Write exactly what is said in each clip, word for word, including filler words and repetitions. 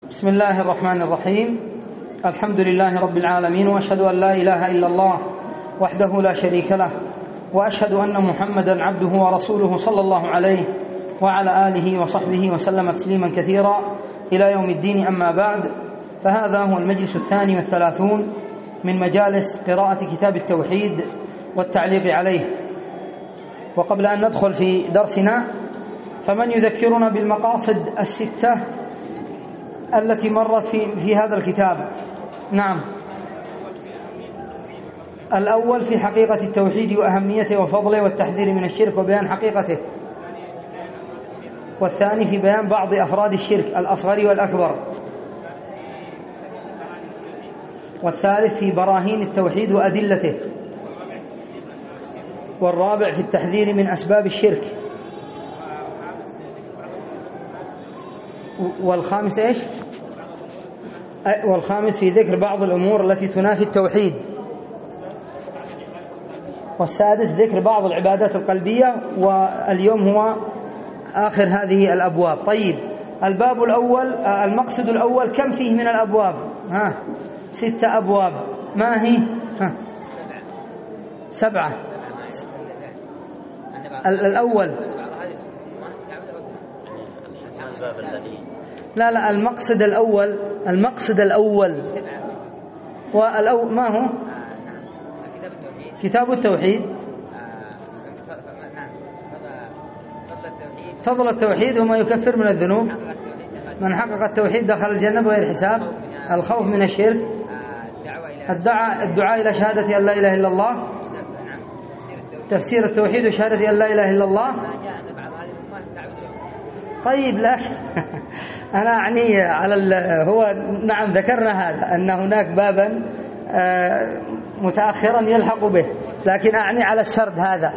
بسم الله الرحمن الرحيم. الحمد لله رب العالمين، وأشهد أن لا إله إلا الله وحده لا شريك له، وأشهد أن محمدا عبده ورسوله صلى الله عليه وعلى آله وصحبه وسلم تسليما كثيرا إلى يوم الدين. أما بعد، فهذا هو المجلس الثاني والثلاثون من مجالس قراءة كتاب التوحيد والتعليق عليه. وقبل أن ندخل في درسنا، فمن يذكرنا بالمقاصد الستة التي مرت في, في هذا الكتاب؟ نعم. الأول في حقيقة التوحيد وأهميته وفضله والتحذير من الشرك وبيان حقيقته، والثاني في بيان بعض أفراد الشرك الأصغر والأكبر، والثالث في براهين التوحيد وأدلته، والرابع في التحذير من أسباب الشرك، والخامس إيش؟ والخامس في ذكر بعض الأمور التي تنافي التوحيد، والسادس ذكر بعض العبادات القلبية، واليوم هو آخر هذه الأبواب. طيب، الباب الأول، المقصد الأول كم فيه من الأبواب؟ ها، ستة أبواب. ما هي؟ ها، سبعة. الأول لا لا المقصد الأول المقصد الأول والأو ما هو؟ كتاب التوحيد. فضل التوحيد وما يكفر من الذنوب. من حقق التوحيد دخل الجنة بغير حساب. الخوف من الشرك. الدعاء الدعاء إلى شهادة أن لا إله إلا الله. تفسير التوحيد وشهادة أن لا إله إلا الله. طيب، لا أنا أعني على هو نعم ذكرنا هذا أن هناك بابا متأخرا يلحق به، لكن أعني على السرد هذا.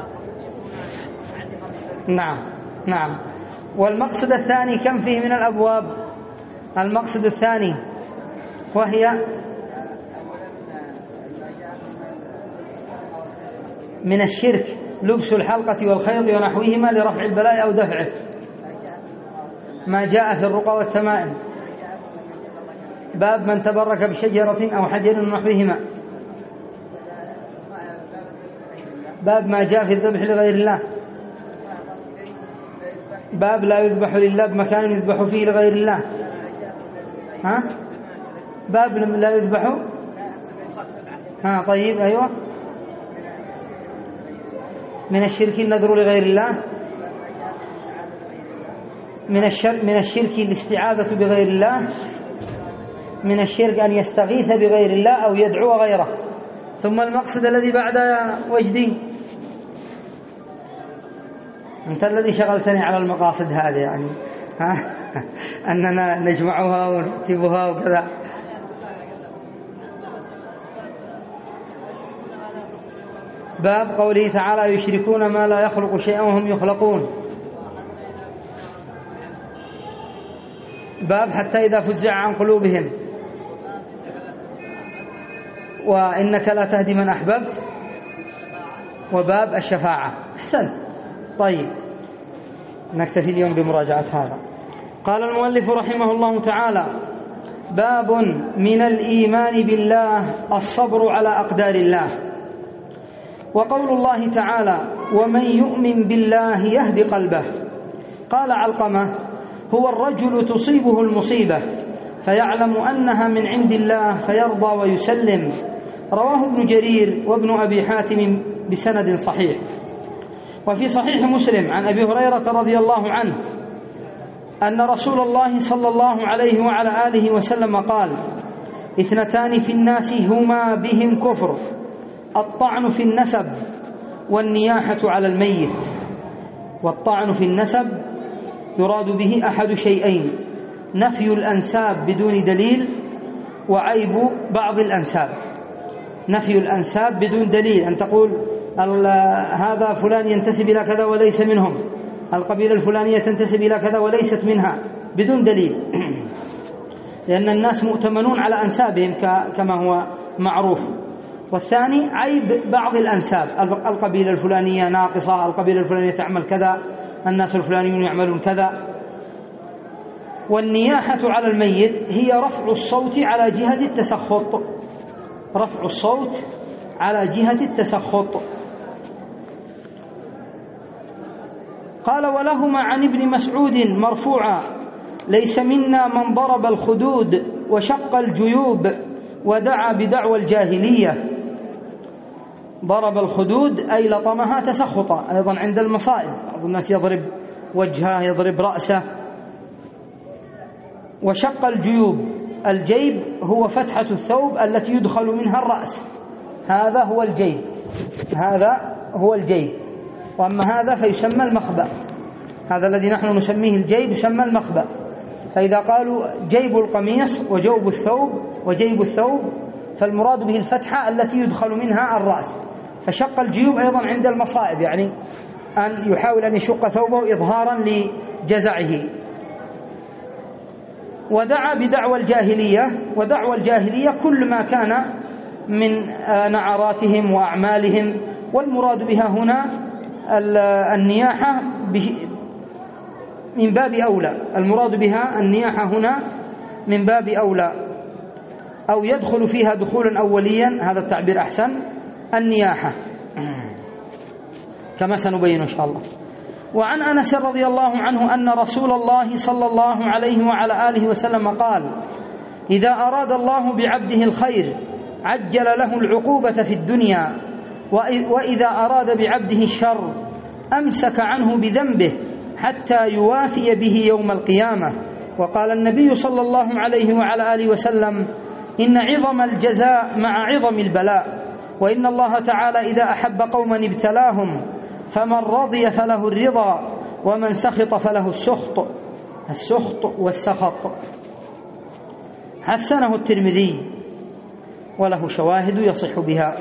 نعم نعم. والمقصد الثاني كم فيه من الأبواب؟ المقصد الثاني وهي من الشرك لبس الحلقة والخيط ونحوهما لرفع البلاء أو دفعه، ما جاء في الرقى والتمائم. باب من تبرك بشجرة أو حجر ونحوهما. باب ما جاء في الذبح لغير الله. باب لا يذبح لله بمكان يذبح فيه لغير الله. ها؟ باب لا يذبح. ها طيب، أيوة. من الشرك النذر لغير الله. من الشرك من الشرك الاستعاذة بغير الله. من الشرك أن يستغيث بغير الله أو يدعو غيره. ثم المقصد الذي بعد وجدي، أنت الذي شغلتني على المقاصد هذه، يعني ها أننا نجمعها ونكتبها وكذا. باب قوله تعالى: يشركون ما لا يخلق شيئا وهم يخلقون. باب حتى إذا فزع عن قلوبهم. وإنك لا تهدي من أحببت. وباب الشفاعة. أحسن. طيب، نكتفي اليوم بمراجعة هذا. قال المؤلف رحمه الله تعالى: باب من الإيمان بالله الصبر على أقدار الله. وقول الله تعالى: ومن يؤمن بالله يهدي قلبه. قال علقمة: هو الرجل تصيبه المصيبة فيعلم أنها من عند الله فيرضى ويسلم. رواه ابن جرير وابن أبي حاتم بسند صحيح. وفي صحيح مسلم عن أبي هريرة رضي الله عنه أن رسول الله صلى الله عليه وعلى آله وسلم قال: اثنتان في الناس هما بهم كفر، الطعن في النسب والنياحة على الميت. والطعن في النسب يراد به أحد شيئين: نفي الأنساب بدون دليل، وعيب بعض الأنساب. نفي الأنساب بدون دليل، أن تقول هذا فلان ينتسب إلى كذا وليس منهم، القبيلة الفلانية تنتسب إلى كذا وليست منها، بدون دليل، لأن الناس مؤتمنون على أنسابهم كما هو معروف. والثاني عيب بعض الأنساب، القبيلة الفلانية ناقصة، القبيلة الفلانية تعمل كذا، الناس الفلانيون يعملون كذا. والنياحة على الميت هي رفع الصوت على جهة التسخط، رفع الصوت على جهة التسخط. قال: ولهما عن ابن مسعود مرفوعا: ليس منا من ضرب الخدود وشق الجيوب ودعا بدعوى الجاهلية. ضرب الخدود أي لطمها تسخطا، أيضا عند المصائب بعض الناس يضرب وجهه، يضرب رأسه. وشق الجيوب، الجيب هو فتحة الثوب التي يدخل منها الرأس، هذا هو الجيب، هذا هو الجيب. وأما هذا فيسمى المخبأ، هذا الذي نحن نسميه الجيب يسمى المخبأ. فإذا قالوا جيب القميص وجوب الثوب وجيب الثوب فالمراد به الفتحة التي يدخل منها الرأس. فشق الجيوب أيضا عند المصائب، يعني أن يحاول أن يشق ثوبه إظهارا لجزعه. ودعا بدعوى الجاهلية، ودعوى الجاهلية كل ما كان من نعراتهم وأعمالهم، والمراد بها هنا النياحة من باب أولى، المراد بها النياحة هنا من باب أولى، أو يدخل فيها دخولا أوليا، هذا التعبير أحسن، النياحة كما سنبين إن شاء الله. وعن أنس رضي الله عنه أن رسول الله صلى الله عليه وعلى آله وسلم قال: إذا أراد الله بعبده الخير عجل له العقوبة في الدنيا، وإذا أراد بعبده الشر أمسك عنه بذنبه حتى يوافي به يوم القيامة. وقال النبي صلى الله عليه وعلى آله وسلم: إن عظم الجزاء مع عظم البلاء، وإن الله تعالى إذا أحب قوما ابتلاهم، فمن رضي فله الرضا ومن سخط فله السخط، السخط والسخط. حسنه الترمذي وله شواهد يصح بها.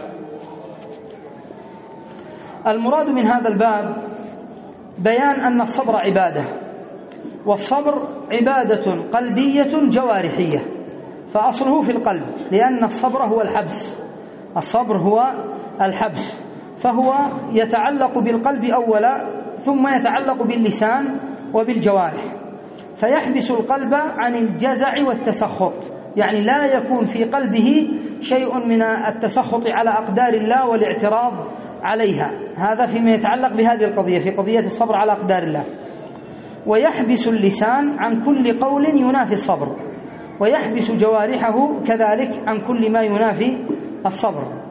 المراد من هذا الباب بيان أن الصبر عبادة، والصبر عبادة قلبية جوارحية، فأصله في القلب، لأن الصبر هو الحبس، الصبر هو الحبس، فهو يتعلق بالقلب أولا ثم يتعلق باللسان وبالجوارح، فيحبس القلب عن الجزع والتسخط، يعني لا يكون في قلبه شيء من التسخط على أقدار الله والاعتراض عليها، هذا فيما يتعلق بهذه القضية، في قضية الصبر على أقدار الله. ويحبس اللسان عن كل قول ينافي الصبر، ويحبس جوارحه كذلك عن كل ما ينافي الصبر.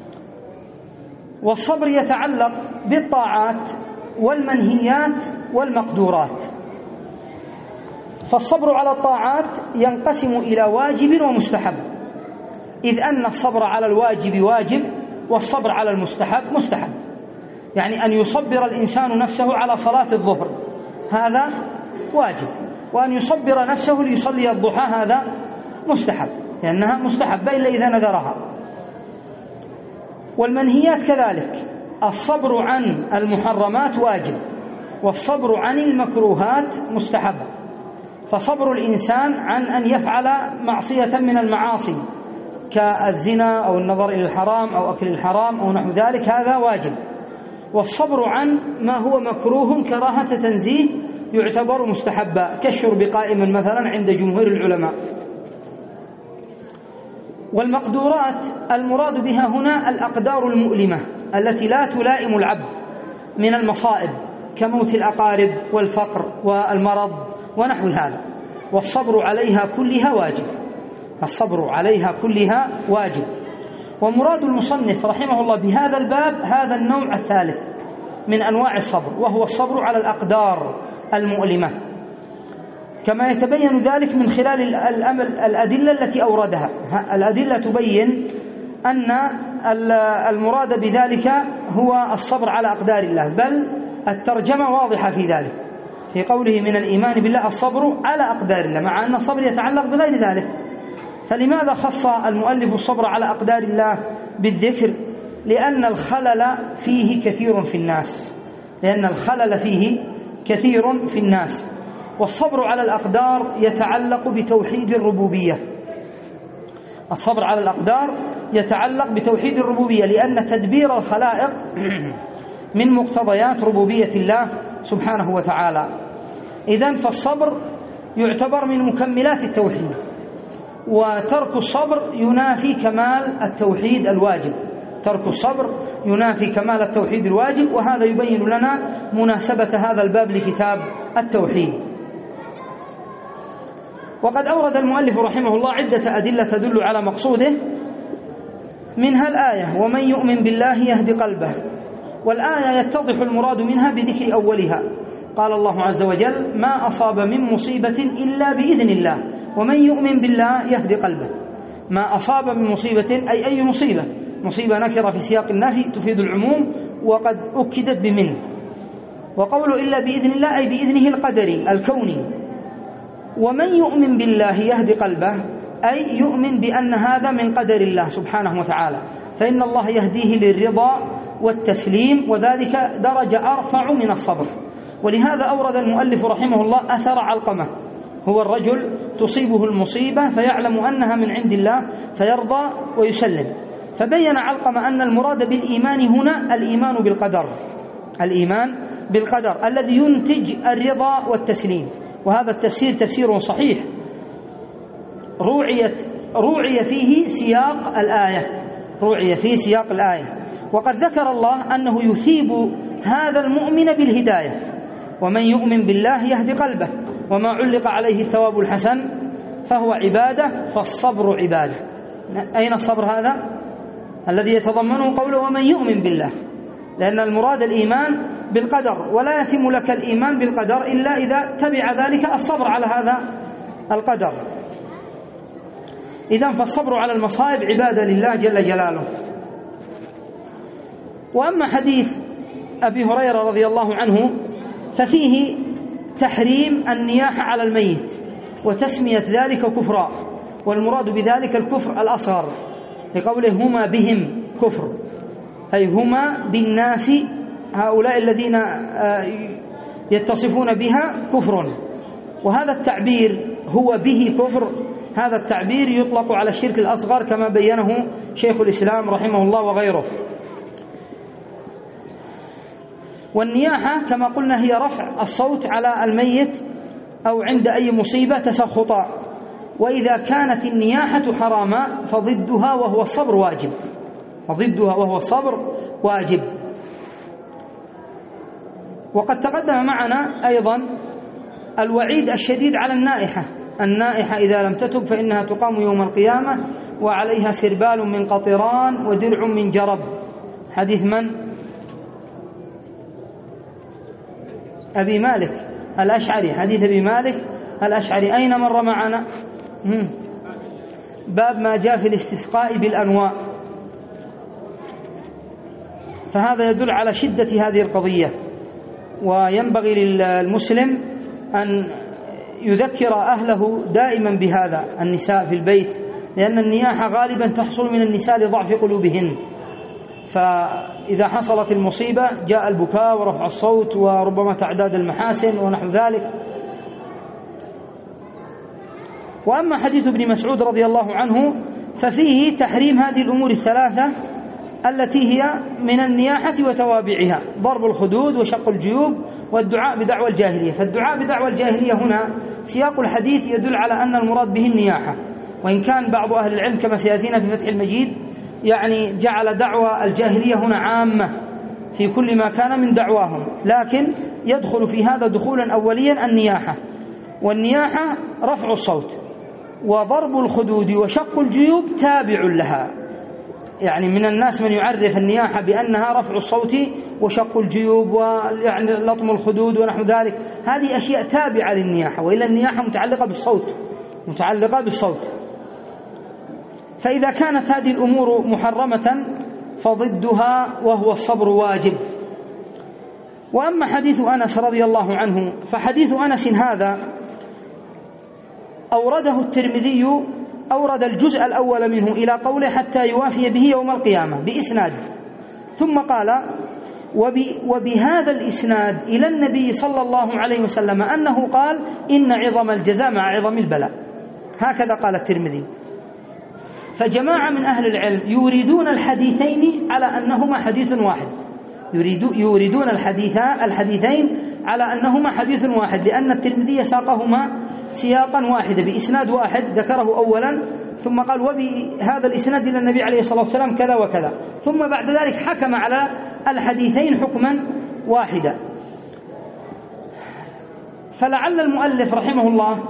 والصبر يتعلق بالطاعات والمنهيات والمقدورات. فالصبر على الطاعات ينقسم إلى واجب ومستحب، إذ أن الصبر على الواجب واجب والصبر على المستحب مستحب. يعني أن يصبر الإنسان نفسه على صلاة الظهر هذا واجب، وأن يصبر نفسه ليصلي الضحى هذا مستحب، لأنها مستحبة إلا إذا نذرها. والمنهيات كذلك، الصبر عن المحرمات واجب، والصبر عن المكروهات مستحب. فصبر الإنسان عن أن يفعل معصية من المعاصي كالزنا أو النظر إلى الحرام أو أكل الحرام أو نحو ذلك هذا واجب، والصبر عن ما هو مكروه كراهة تنزيه يعتبر مستحبا، كالشرب قائما مثلا عند جمهور العلماء. والمقدورات المراد بها هنا الأقدار المؤلمة التي لا تلائم العبد من المصائب كموت الأقارب والفقر والمرض ونحو هذا، والصبر عليها كلها واجب، الصبر عليها كلها واجب. ومراد المصنف رحمه الله بهذا الباب هذا النوع الثالث من أنواع الصبر، وهو الصبر على الأقدار المؤلمة، كما يتبين ذلك من خلال الأدلة التي أوردها. الأدلة تبين أن المراد بذلك هو الصبر على أقدار الله، بل الترجمة واضحة في ذلك، في قوله من الإيمان بالله الصبر على أقدار الله، مع أن الصبر يتعلق بغير ذلك. فلماذا خص المؤلف الصبر على أقدار الله بالذكر؟ لأن الخلل فيه كثير في الناس، لأن الخلل فيه كثير في الناس. والصبر على الأقدار يتعلق بتوحيد الربوبية، الصبر على الأقدار يتعلق بتوحيد الربوبية، لأن تدبير الخلائق من مقتضيات ربوبية الله سبحانه وتعالى. إذن فالصبر يعتبر من مكملات التوحيد، وترك الصبر ينافي كمال التوحيد الواجب، ترك الصبر ينافي كمال التوحيد الواجب، وهذا يبين لنا مناسبة هذا الباب لكتاب التوحيد. وقد أورد المؤلف رحمه الله عدة أدلة تدل على مقصوده، منها الآية ومن يؤمن بالله يهدي قلبه، والآية يتضح المراد منها بذكر أولها. قال الله عز وجل ما أصاب من مصيبة إلا بإذن الله ومن يؤمن بالله يهدي قلبه. ما أصاب من مصيبة أي أي مصيبة، مصيبة نكرة في سياق النفي تفيد العموم وقد أكدت بمن، وقوله إلا بإذن الله أي بإذنه القدري الكوني. ومن يؤمن بالله يهدي قلبه أي يؤمن بأن هذا من قدر الله سبحانه وتعالى، فإن الله يهديه للرضا والتسليم، وذلك درجة أرفع من الصبر. ولهذا أورد المؤلف رحمه الله أثر علقمة، هو الرجل تصيبه المصيبة فيعلم أنها من عند الله فيرضى ويسلم، فبين علقمة أن المراد بالإيمان هنا الإيمان بالقدر، الإيمان بالقدر الذي ينتج الرضا والتسليم. وهذا التفسير تفسير صحيح روعيت روعي فيه سياق الآية، روعي فيه سياق الآية. وقد ذكر الله أنه يثيب هذا المؤمن بالهداية، ومن يؤمن بالله يهدي قلبه، وما علق عليه الثواب الحسن فهو عبادة، فالصبر عبادة. أين الصبر هذا؟ الذي يتضمنه قوله ومن يؤمن بالله، لأن المراد الإيمان بالقدر، ولا يتم لك الإيمان بالقدر إلا إذا تبع ذلك الصبر على هذا القدر. إذن فالصبر على المصائب عبادة لله جل جلاله. وأما حديث أبي هريرة رضي الله عنه ففيه تحريم النياحة على الميت وتسمية ذلك كفرا، والمراد بذلك الكفر الأصغر، لقوله هما بهم كفر، أي هما بالناس هؤلاء الذين يتصفون بها كفر. وهذا التعبير هو به كفر، هذا التعبير يطلق على الشرك الأصغر كما بينه شيخ الإسلام رحمه الله وغيره. والنياحة كما قلنا هي رفع الصوت على الميت أو عند أي مصيبة تسخطا، وإذا كانت النياحة حراما فضدها وهو الصبر واجب، فضدها وهو الصبر واجب. وقد تقدم معنا أيضا الوعيد الشديد على النائحة، النائحة إذا لم تتب فإنها تقام يوم القيامة وعليها سربال من قطران ودرع من جرب. حديث من؟ أبي مالك الأشعري، حديث أبي مالك الأشعري. أين مر معنا؟ باب ما جاء في الاستسقاء بالأنواء، فهذا يدل على شدة هذه القضية، وينبغي للمسلم أن يذكر أهله دائما بهذا، النساء في البيت، لأن النياحة غالبا تحصل من النساء لضعف قلوبهن، فإذا حصلت المصيبة جاء البكاء ورفع الصوت وربما تعداد المحاسن ونحو ذلك. وأما حديث ابن مسعود رضي الله عنه ففيه تحريم هذه الأمور الثلاثة التي هي من النياحة وتوابعها، ضرب الخدود وشق الجيوب والدعاء بدعوى الجاهلية. فالدعاء بدعوى الجاهلية هنا سياق الحديث يدل على أن المراد به النياحة، وإن كان بعض أهل العلم كما سيأتينا في فتح المجيد يعني جعل دعوى الجاهلية هنا عامة في كل ما كان من دعواهم، لكن يدخل في هذا دخولا أوليا النياحة، والنياحة رفع الصوت، وضرب الخدود وشق الجيوب تابع لها. يعني من الناس من يعرف النياحة بأنها رفع الصوت وشق الجيوب ويعني لطم الخدود ونحو ذلك، هذه أشياء تابعة للنياحة، وإلا النياحة متعلقة بالصوت، متعلقة بالصوت. فإذا كانت هذه الأمور محرمة فضدها وهو الصبر واجب. وأما حديث أنس رضي الله عنه فحديث أنس هذا أورده الترمذي، أورد الجزء الأول منه إلى قوله حتى يوافي به يوم القيامة بإسناد، ثم قال وبهذا الإسناد إلى النبي صلى الله عليه وسلم أنه قال إن عظم الجزاء مع عظم البلاء، هكذا قال الترمذي. فجماعة من أهل العلم يريدون الحديثين على أنهما حديث واحد، يريدون الحديث الحديثين على أنهما حديث واحد، لأن الترمذي ساقهما سياقا واحدا بإسناد واحد ذكره أولا، ثم قال وبهذا الإسناد إلى النبي عليه الصلاة والسلام كذا وكذا، ثم بعد ذلك حكم على الحديثين حكما واحدا. فلعل المؤلف رحمه الله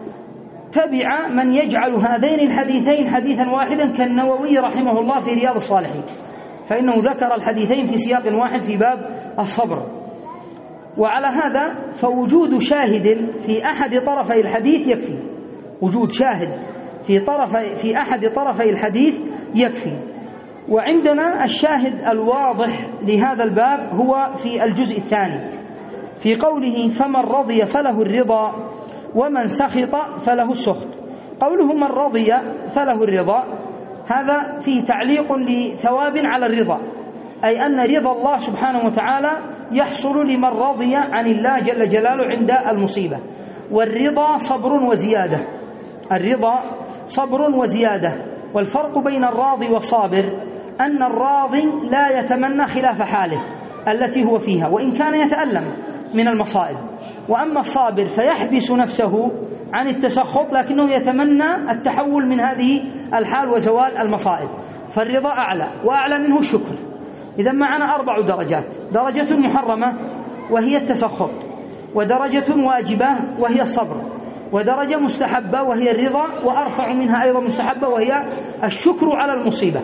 تبع من يجعل هذين الحديثين حديثا واحدا كالنووي رحمه الله في رياض الصالحين، فإنه ذكر الحديثين في سياق واحد في باب الصبر. وعلى هذا فوجود شاهد في أحد طرفي الحديث يكفي، وجود شاهد في طرف في أحد طرفي الحديث يكفي. وعندنا الشاهد الواضح لهذا الباب هو في الجزء الثاني في قوله فمن رضي فله الرضا ومن سخط فله السخط. قوله من رضي فله الرضا هذا فيه تعليق لثواب على الرضا، أي أن رضا الله سبحانه وتعالى يحصل لمن رضي عن الله جل جلاله عند المصيبة. والرضا صبر وزيادة، الرضا صبر وزيادة. والفرق بين الراضي والصابر أن الراضي لا يتمنى خلاف حاله التي هو فيها وإن كان يتألم من المصائب، وأما الصابر فيحبس نفسه عن التسخط لكنه يتمنى التحول من هذه الحال وزوال المصائب. فالرضا أعلى، وأعلى منه الشكر. إذا معنا أربع درجات: درجة محرمة وهي التسخط، ودرجة واجبة وهي الصبر، ودرجة مستحبة وهي الرضا، وأرفع منها أيضا مستحبة وهي الشكر على المصيبة.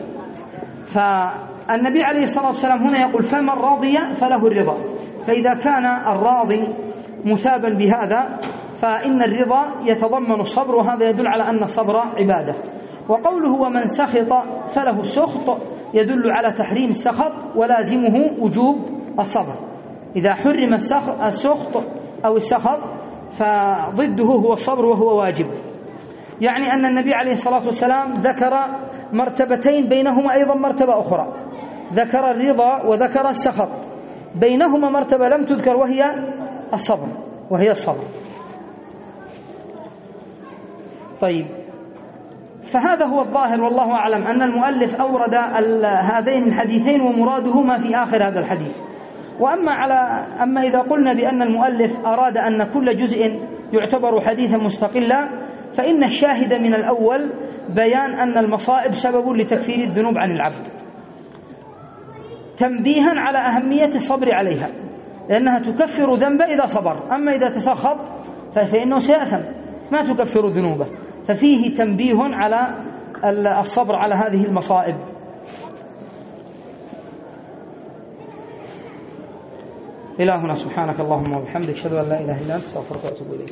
فالنبي عليه الصلاة والسلام هنا يقول فمن رضي فله الرضا، فإذا كان الراضي مثابا بهذا فإن الرضا يتضمن الصبر، وهذا يدل على أن الصبر عبادة. وقوله ومن سخط فله السخط يدل على تحريم السخط ولازمه وجوب الصبر. إذا حرم السخط أو السخط فضده هو الصبر وهو واجب. يعني أن النبي عليه الصلاة والسلام ذكر مرتبتين بينهما أيضا مرتبة أخرى، ذكر الرضا وذكر السخط، بينهما مرتبة لم تذكر وهي الصبر وهي الصبر. طيب، فهذا هو الظاهر والله أعلم أن المؤلف أورد هذين الحديثين ومراده ما في آخر هذا الحديث. وأما على أما إذا قلنا بأن المؤلف أراد أن كل جزء يعتبر حديثا مستقلا، فإن الشاهد من الأول بيان أن المصائب سبب لتكفير الذنوب عن العبد، تنبيها على أهمية الصبر عليها، لأنها تكفر ذنبه إذا صبر، أما إذا تسخط فإنه سيأثم ما تكفر ذنوبه. ففيه تنبيه على الصبر على هذه المصائب. إلهنا سبحانك اللهم وبحمدك، أشهد أن لا إله إلا أنت، أستغفرك وأتوب إليك.